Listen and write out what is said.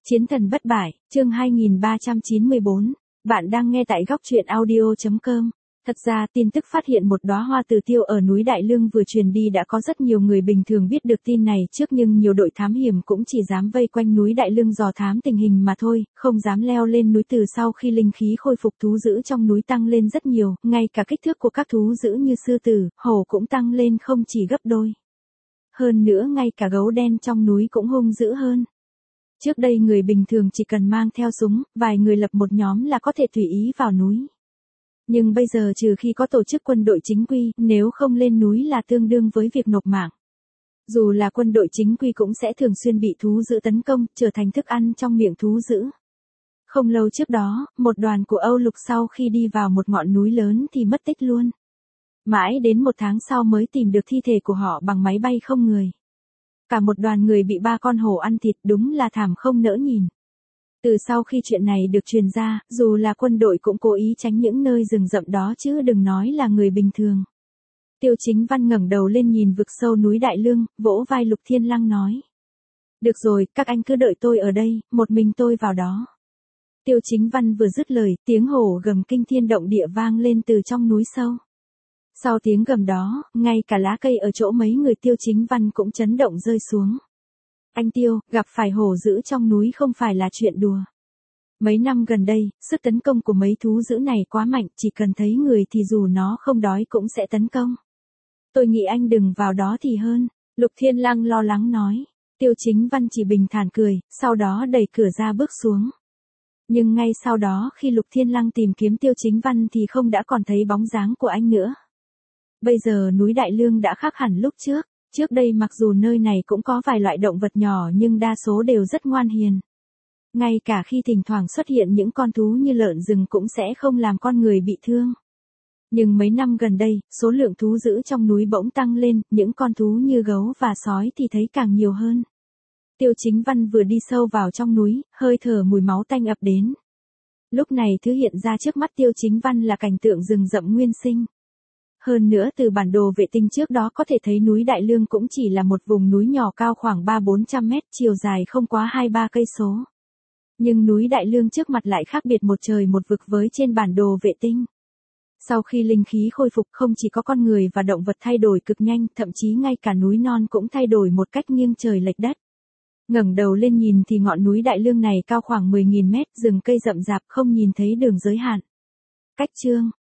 Chiến thần bất bại, chương 2394. Bạn đang nghe tại góc truyện audio.com. Thật ra tin tức phát hiện một đóa hoa từ tiêu ở núi Đại Lương vừa truyền đi đã có rất nhiều người bình thường biết được tin này trước, nhưng nhiều đội thám hiểm cũng chỉ dám vây quanh núi Đại Lương dò thám tình hình mà thôi, không dám leo lên núi. Từ sau khi linh khí khôi phục, thú dữ trong núi tăng lên rất nhiều, ngay cả kích thước của các thú dữ như sư tử, hổ cũng tăng lên không chỉ gấp đôi. Hơn nữa ngay cả gấu đen trong núi cũng hung dữ hơn. Trước đây người bình thường chỉ cần mang theo súng, vài người lập một nhóm là có thể tùy ý vào núi. Nhưng bây giờ trừ khi có tổ chức quân đội chính quy, nếu không lên núi là tương đương với việc nộp mạng. Dù là quân đội chính quy cũng sẽ thường xuyên bị thú dữ tấn công, trở thành thức ăn trong miệng thú dữ. Không lâu trước đó, một đoàn của Âu Lục sau khi đi vào một ngọn núi lớn thì mất tích luôn. Mãi đến một tháng sau mới tìm được thi thể của họ bằng máy bay không người. Cả một đoàn người bị 3 con hổ ăn thịt, đúng là thảm không nỡ nhìn. Từ sau khi chuyện này được truyền ra, dù là quân đội cũng cố ý tránh những nơi rừng rậm đó chứ đừng nói là người bình thường. Tiêu Chính Văn ngẩng đầu lên nhìn vực sâu núi Đại Lương, vỗ vai Lục Thiên Lăng nói. Được rồi, các anh cứ đợi tôi ở đây, một mình tôi vào đó. Tiêu Chính Văn vừa dứt lời, tiếng hổ gầm kinh thiên động địa vang lên từ trong núi sâu. Sau tiếng gầm đó, ngay cả lá cây ở chỗ mấy người Tiêu Chính Văn cũng chấn động rơi xuống. Anh Tiêu, gặp phải hổ dữ trong núi không phải là chuyện đùa. Mấy năm gần đây, sức tấn công của mấy thú dữ này quá mạnh, chỉ cần thấy người thì dù nó không đói cũng sẽ tấn công. Tôi nghĩ anh đừng vào đó thì hơn, Lục Thiên Lăng lo lắng nói. Tiêu Chính Văn chỉ bình thản cười, sau đó đẩy cửa ra bước xuống. Nhưng ngay sau đó khi Lục Thiên Lăng tìm kiếm Tiêu Chính Văn thì không đã còn thấy bóng dáng của anh nữa. Bây giờ núi Đại Lương đã khác hẳn lúc trước. Trước đây mặc dù nơi này cũng có vài loại động vật nhỏ nhưng đa số đều rất ngoan hiền. Ngay cả khi thỉnh thoảng xuất hiện những con thú như lợn rừng cũng sẽ không làm con người bị thương. Nhưng mấy năm gần đây, số lượng thú dữ trong núi bỗng tăng lên, những con thú như gấu và sói thì thấy càng nhiều hơn. Tiêu Chính Văn vừa đi sâu vào trong núi, hơi thở mùi máu tanh ập đến. Lúc này thứ hiện ra trước mắt Tiêu Chính Văn là cảnh tượng rừng rậm nguyên sinh. Hơn nữa từ bản đồ vệ tinh trước đó có thể thấy núi Đại Lương cũng chỉ là một vùng núi nhỏ cao khoảng 300-400 mét, chiều dài không quá 2-3 cây số. Nhưng núi Đại Lương trước mặt lại khác biệt một trời một vực với trên bản đồ vệ tinh. Sau khi linh khí khôi phục, không chỉ có con người và động vật thay đổi cực nhanh, thậm chí ngay cả núi non cũng thay đổi một cách nghiêng trời lệch đất. Ngẩng đầu lên nhìn thì ngọn núi Đại Lương này cao khoảng 10.000 mét, rừng cây rậm rạp không nhìn thấy đường giới hạn. Cách chương